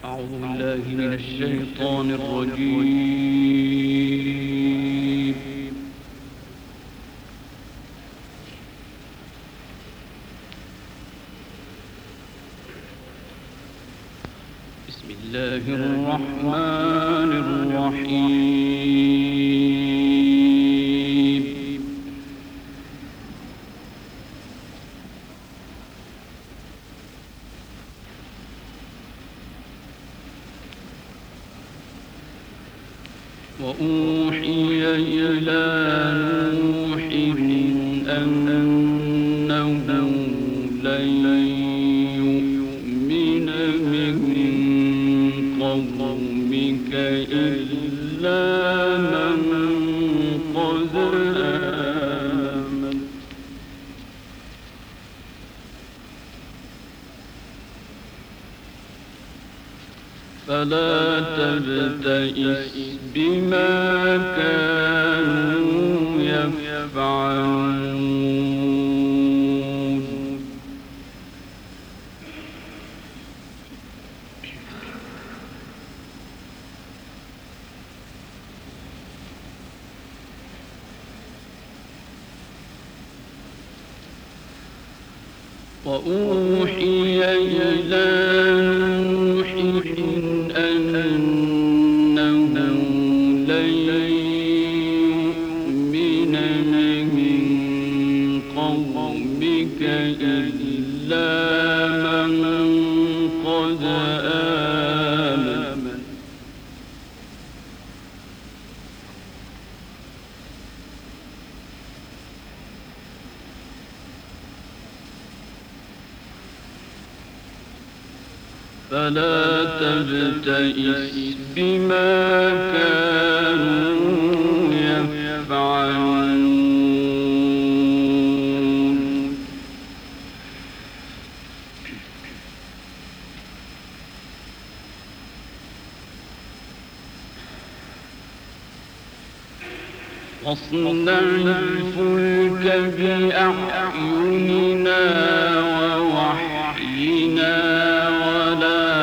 أعوذ بالله من الشيطان الرجيم. بسم الله الرحمن الرحيم. وأوحي إلى نوح أنه لن يؤمن من قومك إلا من قد آمن فلا تبتئس بما كانوا يفعلون. وأوحي إلى نوح أنه لن يؤمن من قومك إلا من قد آمن فلا تبتئس بما كانوا يفعلون. واصنع الفلك بأعيننا ووحينا ولا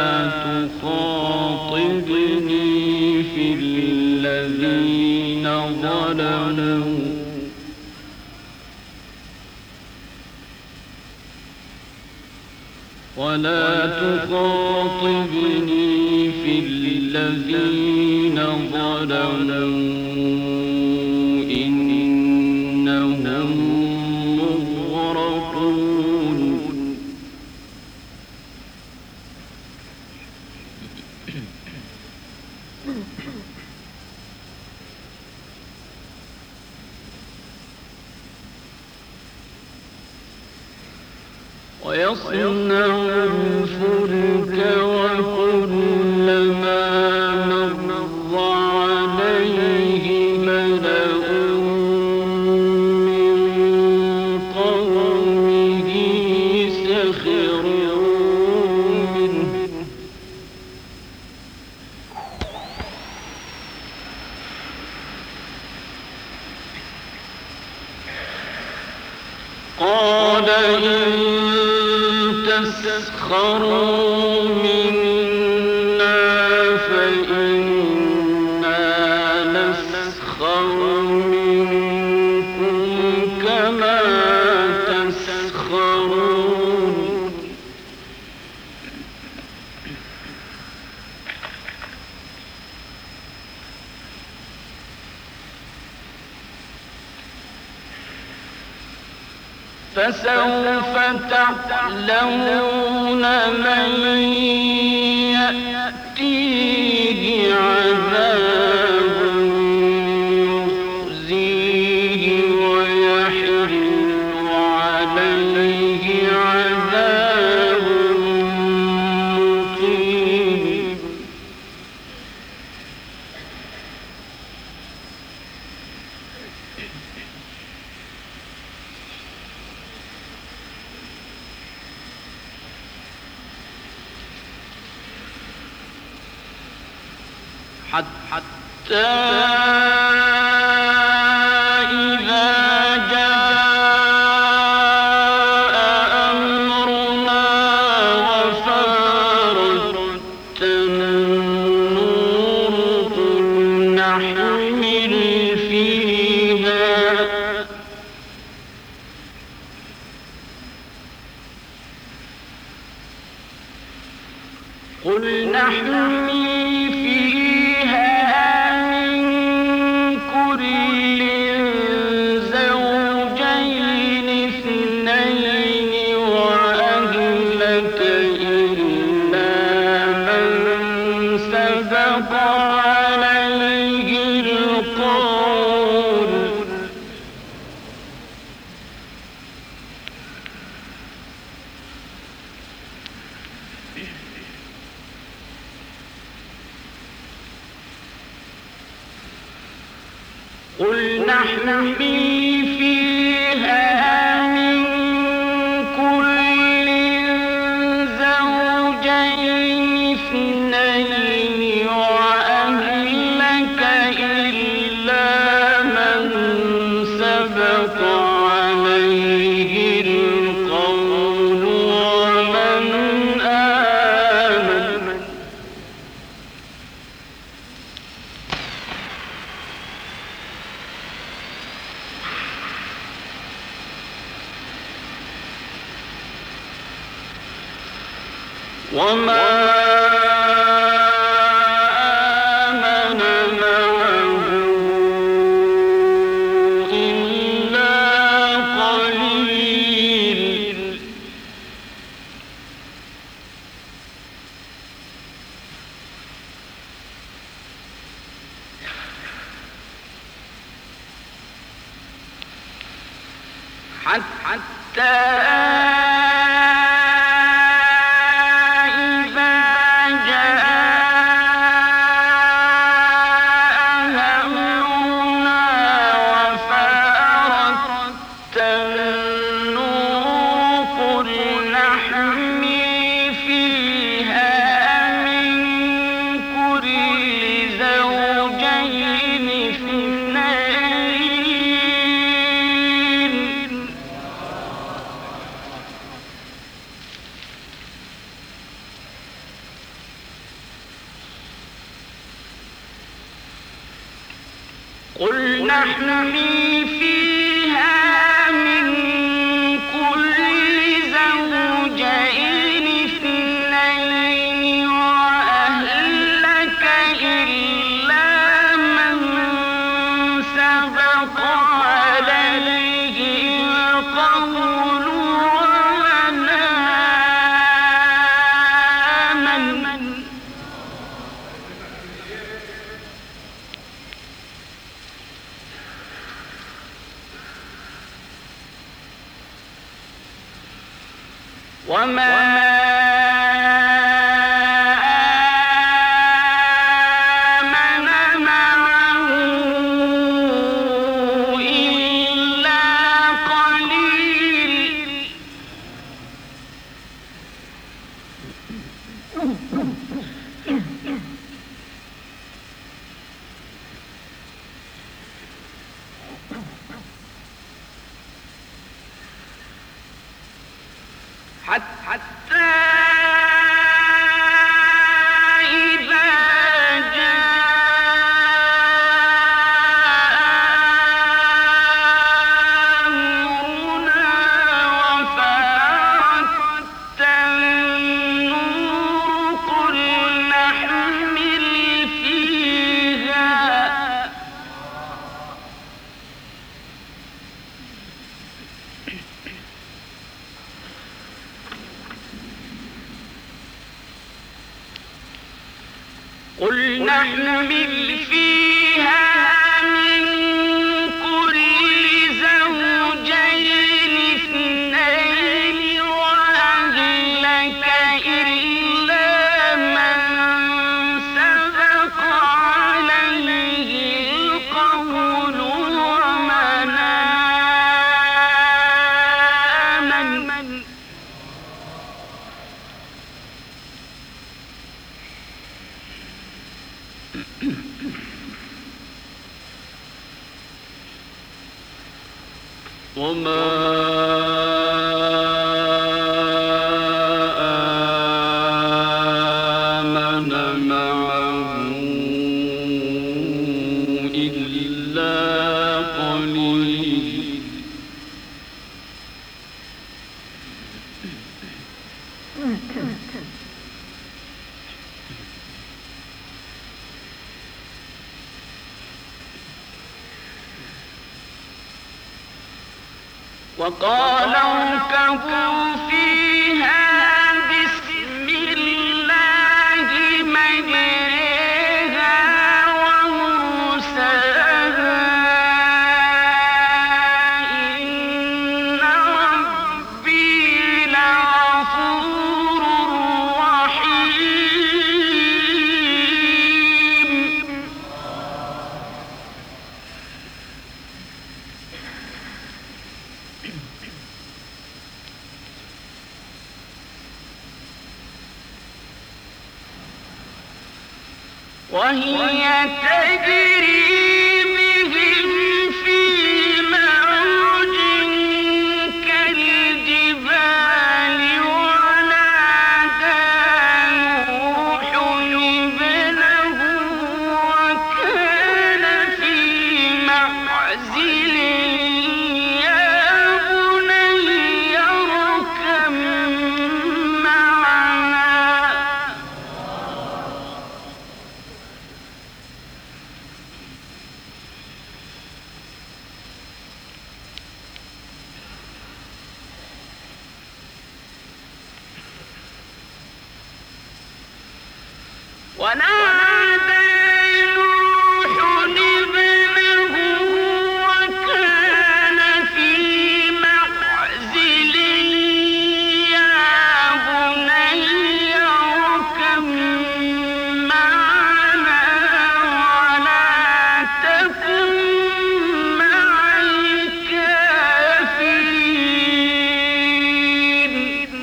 تخاطبني في الذين ظلموا إنهم مغرقون. ويصنع الفلك وكلما مر عليه ملأ من قومه سخروا منه قال تسخروا منا فإنا نسخر منكم كما تسخرون. فسوف تعلمون من يأتيه عذاب يخزيه ويحل عليه عذاب مقيم. حتى إذا جاء أمرنا وفارت قل نحمل فيها من كل زوجين اثنين وأهلك إلا من سبق عليه القول قل نحمل فيها من كل زوجين اثنين وأهلك إلا من سبق عليه القول ومن آمن وما آمن معه إلا قليل حتى قل نحمل فيها من كل زوجين اثنين وأهلك إلا من سبق عليه القول ومن آمن وما آمن معه إلا قليل حتى إذا جاء أمرنا وفارت النور قل نحمل فيها قل نحمل فيها من كل زوجين اثنين وأهلك إلا من سبق عليه القول ومن آمن وما آمن معه إلا قليل وقال اركبوا فيها بسم الله مجريها ومرساها إن ربي لغفور رحيم. وهي تجري بهم في موج كالجبال ونادى نوح ابنه وكان في معزل يا بني اركب معنا. ونادى نوح ابنه وكان في معزل يا بني اركب معنا ولا تكن مع الكافرين.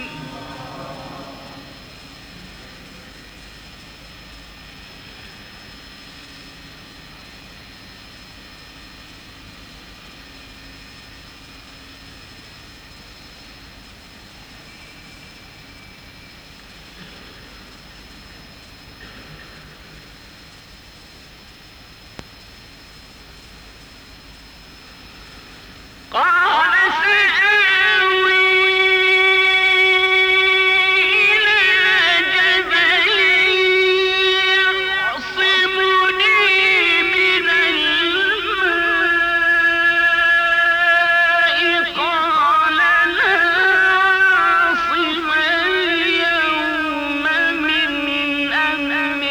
قال سآوي إلى جبل يعصمني من الماء قال لا عاصم اليوم من أمر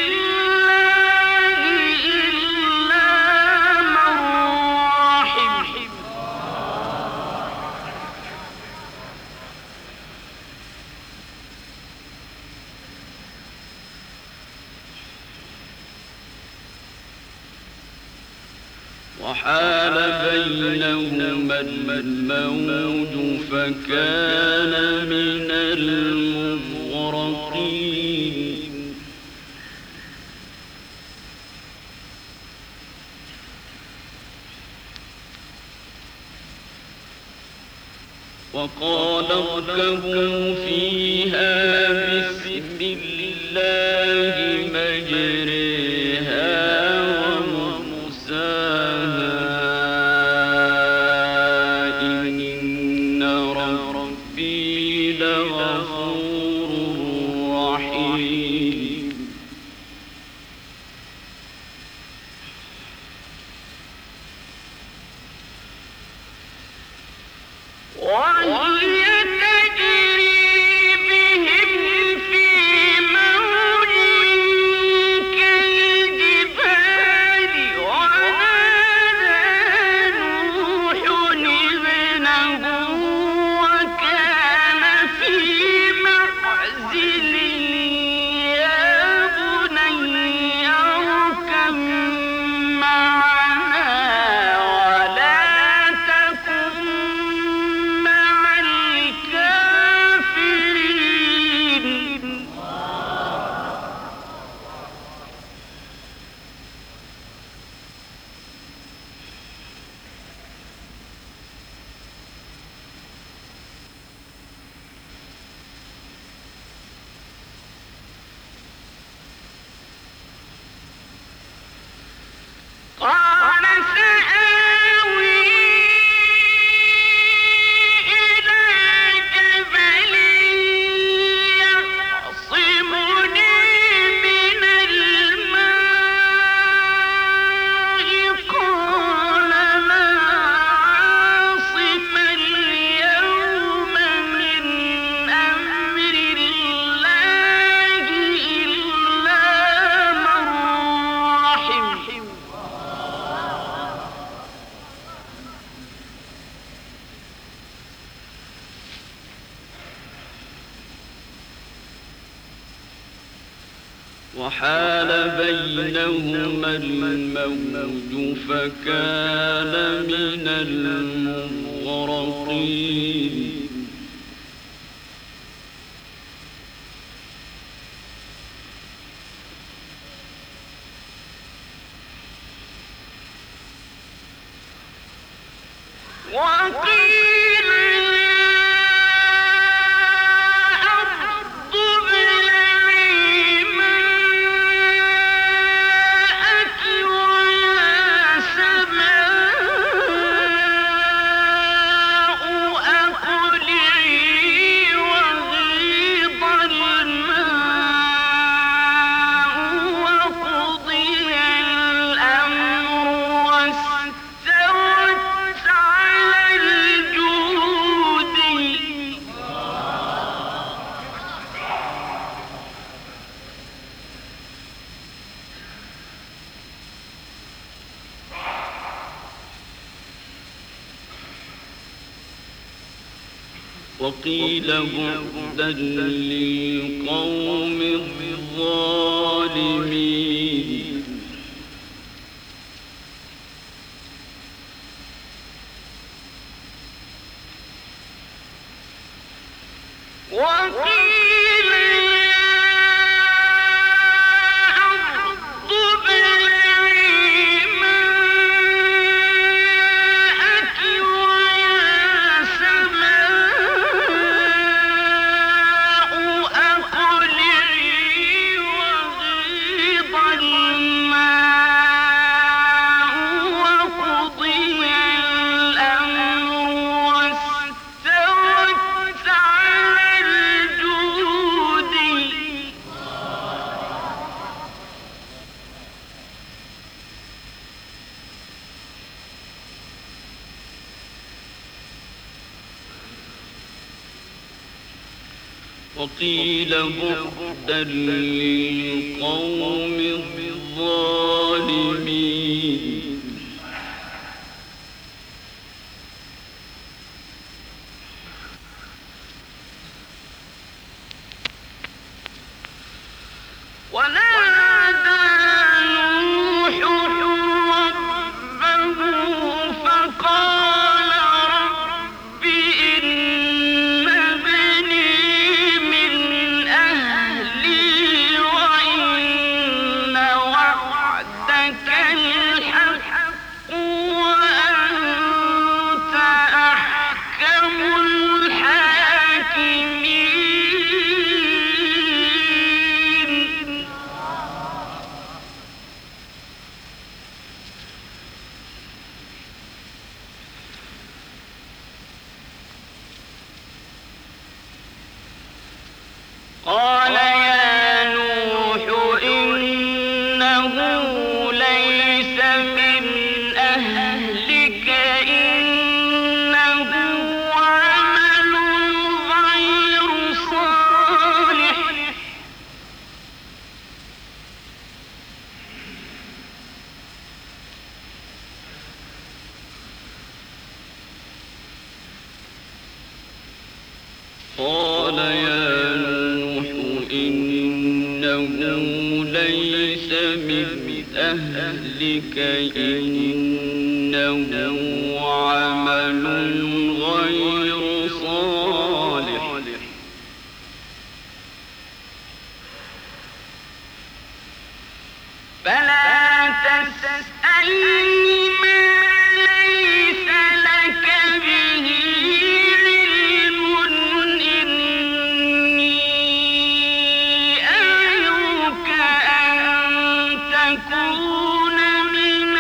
الله إلا من رحم. وحال بينهما الموج فكان من المغرقين. وقال اركبوا فيها بسم الله مجريها ومرساها إن ربي لغفور رحيم. وهي تجري بهم في موج كالجبال ونادى نوح ابنه وكان في معزل وحال بينهما الموج فكان من المغرقين وقيل أرض ابلعي ماءك ويا سماء أقلعي وغيض الماء وقضي الأمر واستوت على الجود وقيل بعدا للقوم الظالمين وقيل يا أرض ابلعي ماءك ويا سماء أقلعي وغيض الماء وقضي الأمر واستوت على الجود وقيل بعدا للقوم الظالمين ونادى نوح ربه فقال رب إن ابني من أهلي وإن وعدك الحق وأنت أحكم الحاكمين قال يا نوح إنه ليس من أهلك إنه عمل غير صالح قال يا نوح إنه ليس من أهلك إنه عمل غير صالح فلا تسألني ما ليس لك به علم إني أعظك أن تكون من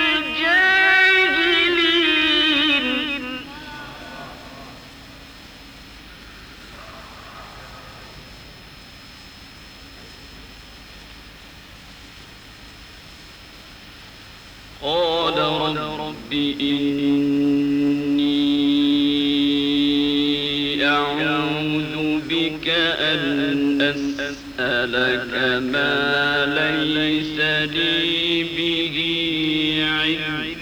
الجاهلين قال رب إني أعوذ بك أن أسألك ما ليس لي به علم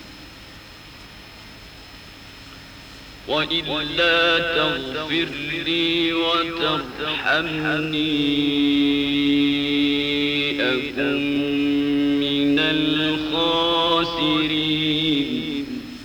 وإلا تغفر لي وترحمني أكن من الخاسرين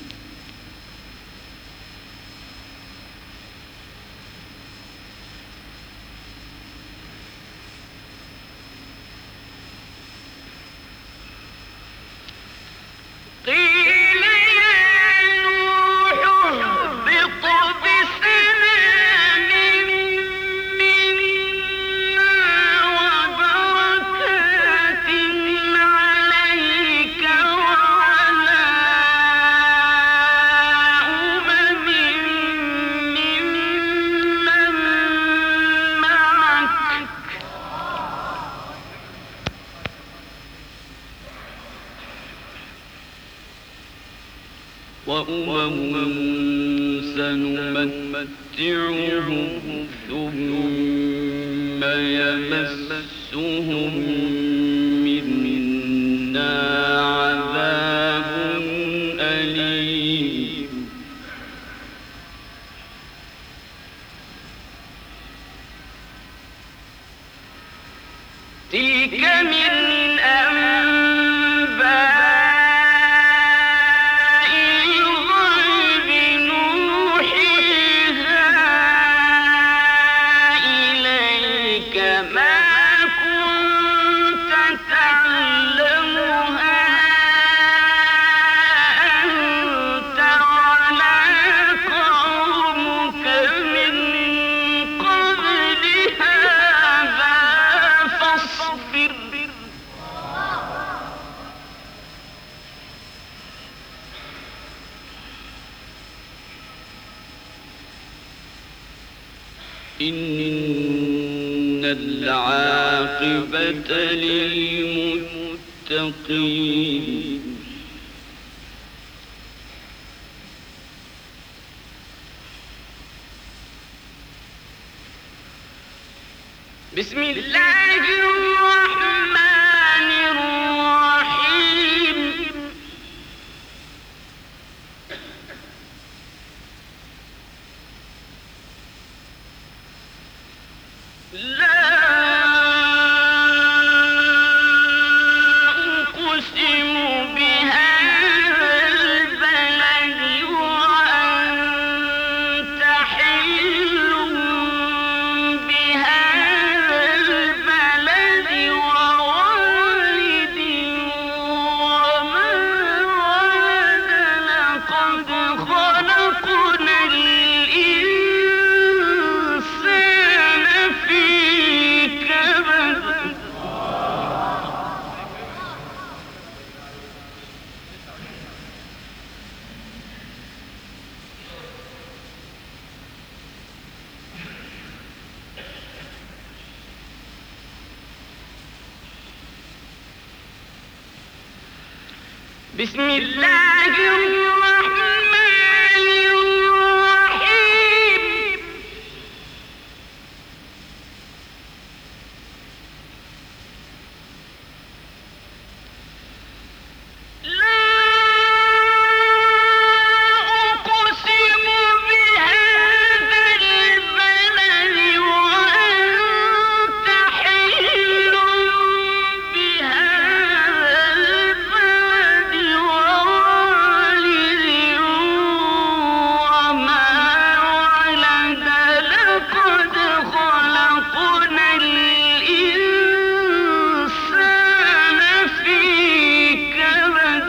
وأمم سنمتعهم ثم يمسهم منا عذاب أليم تلك من إن العاقبة للمتقين بسم الله الرحمن الرحيم لا أقسم بهذا البلد وأنت حل بهذا البلد ووالد وما ولد لقد خلقنا الإنسان في كبد بسم الله الرحمن الرحيم لا أقسم بهذا البلد وأنت حل بهذا البلد ووالد وما ولد لقد خلقنا الإنسان في كبد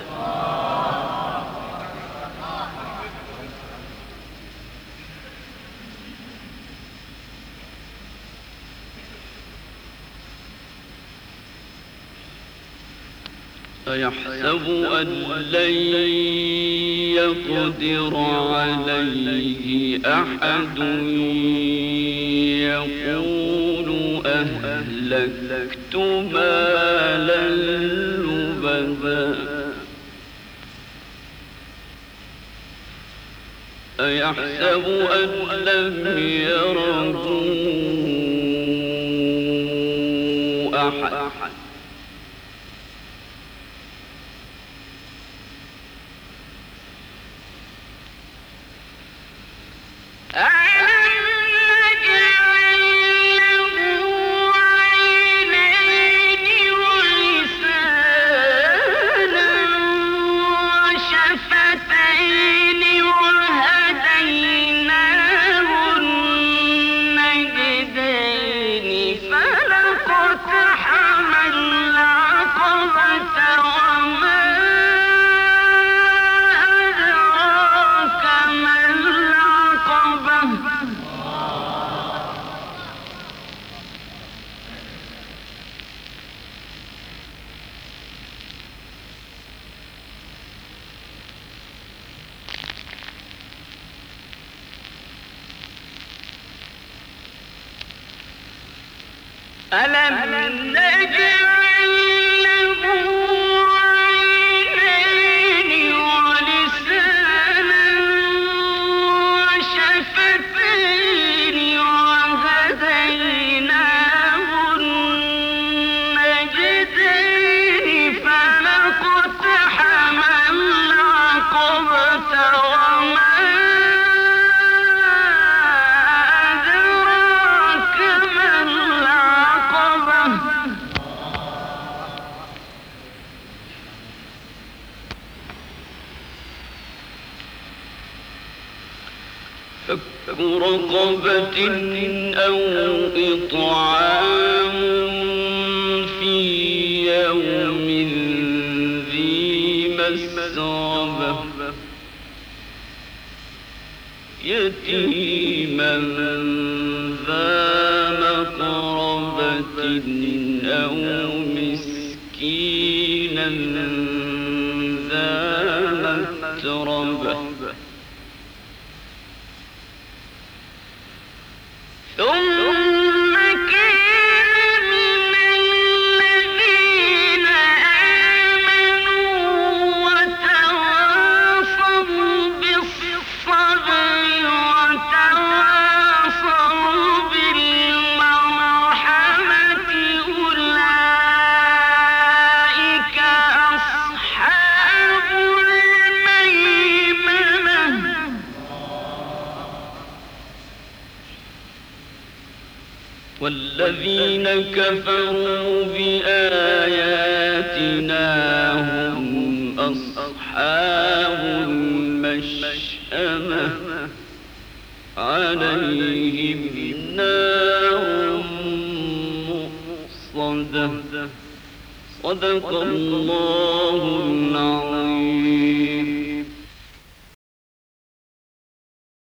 أيحسب أن لن يقدر عليه أحد يقول أهلكت مالا لبدا أيحسب أن لم يره أحد ألم نجعل له عينين ألم نجعل له عينين ولسانا وشفتين وهديناه النجدين فلاقتحم العقبة وما أدراك ما العقبة فك رقبة أو إطعام في يوم ذي مسغبة يتيما ذا مقربة أو مسكينا ذا متربة ثم كان من الذين آمنوا وتواصوا بالصبر وتواصوا بالمرحمة أولئك أصحاب الميمنة والذين كفروا بآياتنا هم أصحاب المشأمة عليهم نار مؤصدة صدق الله العظيم.